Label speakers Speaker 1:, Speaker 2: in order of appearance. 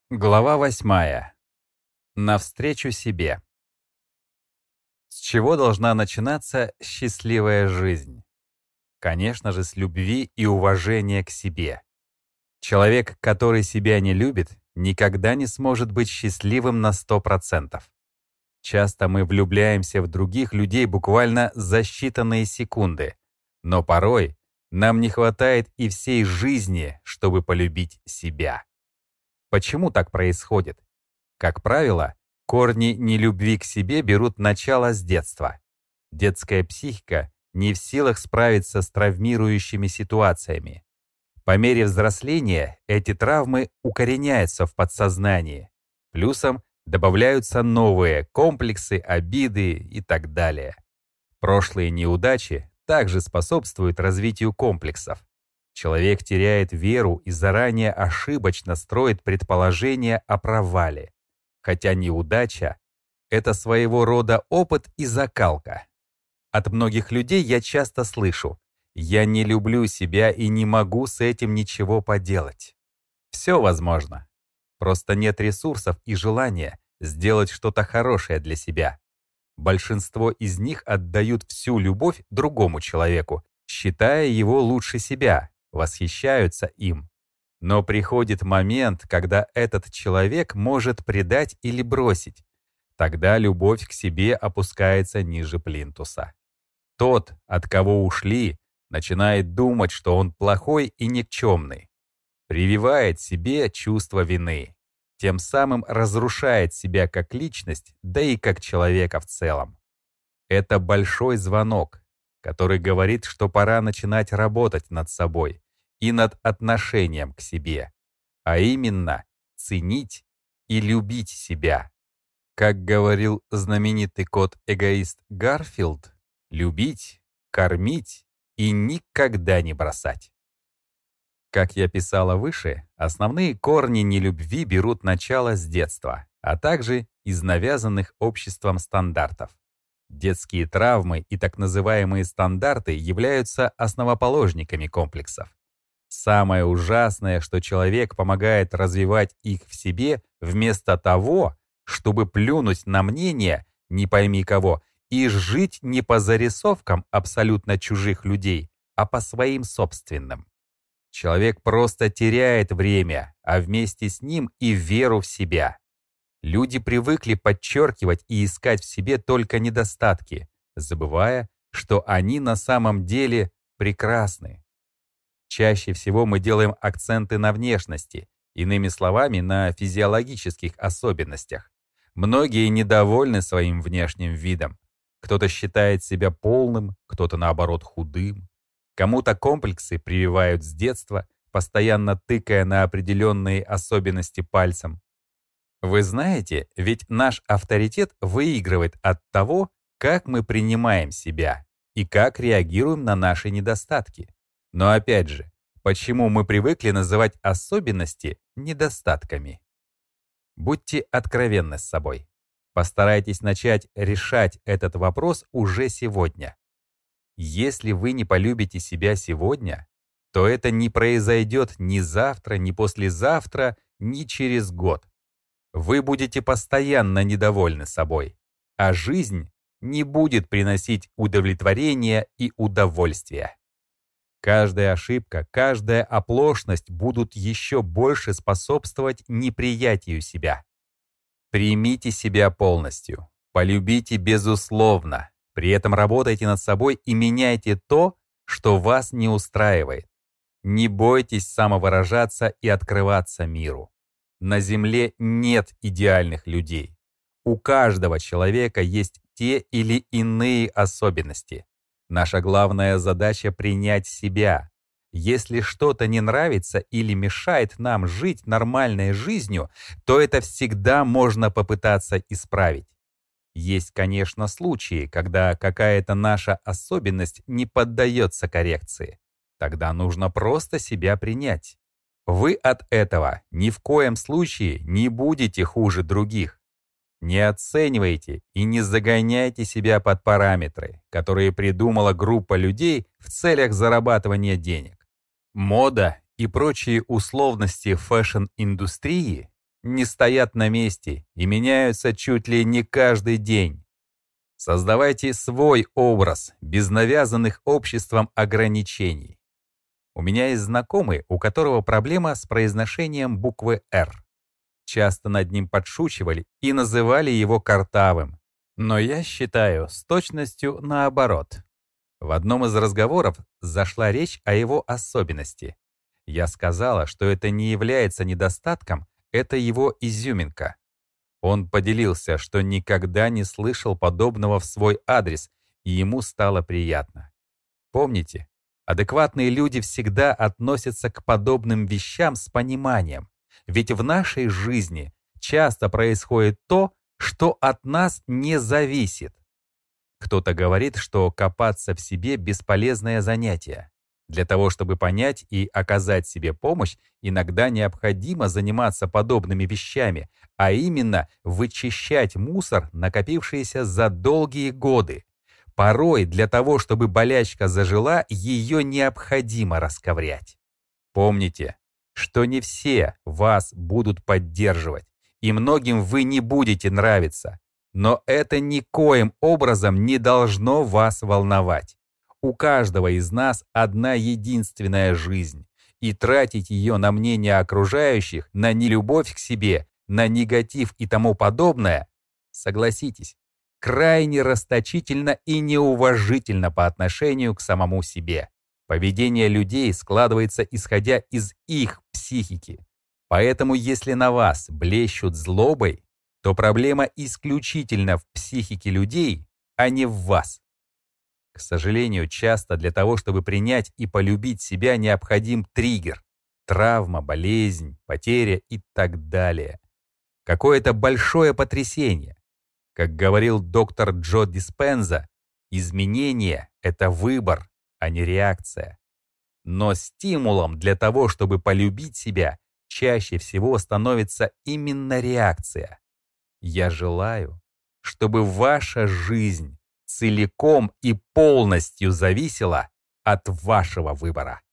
Speaker 1: Глава 8. Навстречу себе. С чего должна начинаться счастливая жизнь? Конечно же, с любви и уважения к себе. Человек, который себя не любит, никогда не сможет быть счастливым на 100%. Часто мы влюбляемся в других людей буквально за считанные секунды, но порой нам не хватает и всей жизни, чтобы полюбить себя. Почему так происходит? Как правило, корни нелюбви к себе берут начало с детства. Детская психика не в силах справиться с травмирующими ситуациями. По мере взросления эти травмы укореняются в подсознании. Плюсом добавляются новые комплексы, обиды и так далее. Прошлые неудачи также способствуют развитию комплексов. Человек теряет веру и заранее ошибочно строит предположения о провале. Хотя неудача — это своего рода опыт и закалка. От многих людей я часто слышу: «Я не люблю себя и не могу с этим ничего поделать». Все возможно. Просто нет ресурсов и желания сделать что-то хорошее для себя. Большинство из них отдают всю любовь другому человеку, считая его лучше себя, восхищаются им. Но приходит момент, когда этот человек может предать или бросить. Тогда любовь к себе опускается ниже плинтуса. Тот, от кого ушли, начинает думать, что он плохой и никчемный. Прививает себе чувство вины. Тем самым разрушает себя как личность, да и как человека в целом. Это большой звонок, который говорит, что пора начинать работать над собой и над отношением к себе, а именно ценить и любить себя. Как говорил знаменитый кот-эгоист Гарфилд, любить, кормить и никогда не бросать. Как я писала выше, основные корни нелюбви берут начало с детства, а также из навязанных обществом стандартов. Детские травмы и так называемые стандарты являются основоположниками комплексов. Самое ужасное, что человек помогает развивать их в себе вместо того, чтобы плюнуть на мнение не пойми кого и жить не по зарисовкам абсолютно чужих людей, а по своим собственным. Человек просто теряет время, а вместе с ним и веру в себя. Люди привыкли подчеркивать и искать в себе только недостатки, забывая, что они на самом деле прекрасны. Чаще всего мы делаем акценты на внешности, иными словами, на физиологических особенностях. Многие недовольны своим внешним видом. Кто-то считает себя полным, кто-то, наоборот, худым. Кому-то комплексы прививают с детства, постоянно тыкая на определенные особенности пальцем. Вы знаете, ведь наш авторитет выигрывает от того, как мы принимаем себя и как реагируем на наши недостатки. Но опять же, почему мы привыкли называть особенности недостатками? Будьте откровенны с собой. Постарайтесь начать решать этот вопрос уже сегодня. Если вы не полюбите себя сегодня, то это не произойдет ни завтра, ни послезавтра, ни через год. Вы будете постоянно недовольны собой, а жизнь не будет приносить удовлетворения и удовольствия. Каждая ошибка, каждая оплошность будут еще больше способствовать неприятию себя. Примите себя полностью, полюбите безусловно, при этом работайте над собой и меняйте то, что вас не устраивает. Не бойтесь самовыражаться и открываться миру. На Земле нет идеальных людей. У каждого человека есть те или иные особенности. Наша главная задача — принять себя. Если что-то не нравится или мешает нам жить нормальной жизнью, то это всегда можно попытаться исправить. Есть, конечно, случаи, когда какая-то наша особенность не поддается коррекции. Тогда нужно просто себя принять. Вы от этого ни в коем случае не будете хуже других. Не оценивайте и не загоняйте себя под параметры, которые придумала группа людей в целях зарабатывания денег. Мода и прочие условности фэшн-индустрии не стоят на месте и меняются чуть ли не каждый день. Создавайте свой образ без навязанных обществом ограничений. У меня есть знакомый, у которого проблема с произношением буквы «Р». Часто над ним подшучивали и называли его картавым. Но я считаю с точностью наоборот. В одном из разговоров зашла речь о его особенности. Я сказала, что это не является недостатком, это его изюминка. Он поделился, что никогда не слышал подобного в свой адрес, и ему стало приятно. Помните, адекватные люди всегда относятся к подобным вещам с пониманием, ведь в нашей жизни часто происходит то, что от нас не зависит. Кто-то говорит, что копаться в себе — бесполезное занятие. Для того, чтобы понять и оказать себе помощь, иногда необходимо заниматься подобными вещами, а именно вычищать мусор, накопившийся за долгие годы. Порой для того, чтобы болячка зажила, ее необходимо расковырять. Помните, что не все вас будут поддерживать, и многим вы не будете нравиться. Но это никоим образом не должно вас волновать. У каждого из нас одна единственная жизнь, и тратить ее на мнение окружающих, на нелюбовь к себе, на негатив и тому подобное, согласитесь, крайне расточительно и неуважительно по отношению к самому себе. Поведение людей складывается исходя из их психики. Поэтому если на вас блещут злобой, то проблема исключительно в психике людей, а не в вас. К сожалению, часто для того, чтобы принять и полюбить себя, необходим триггер, травма, болезнь, потеря и так далее. Какое-то большое потрясение. Как говорил доктор Джо Диспенза, изменение — это выбор, а не реакция. Но стимулом для того, чтобы полюбить себя, чаще всего становится именно реакция. Я желаю, чтобы ваша жизнь целиком и полностью зависела от вашего выбора.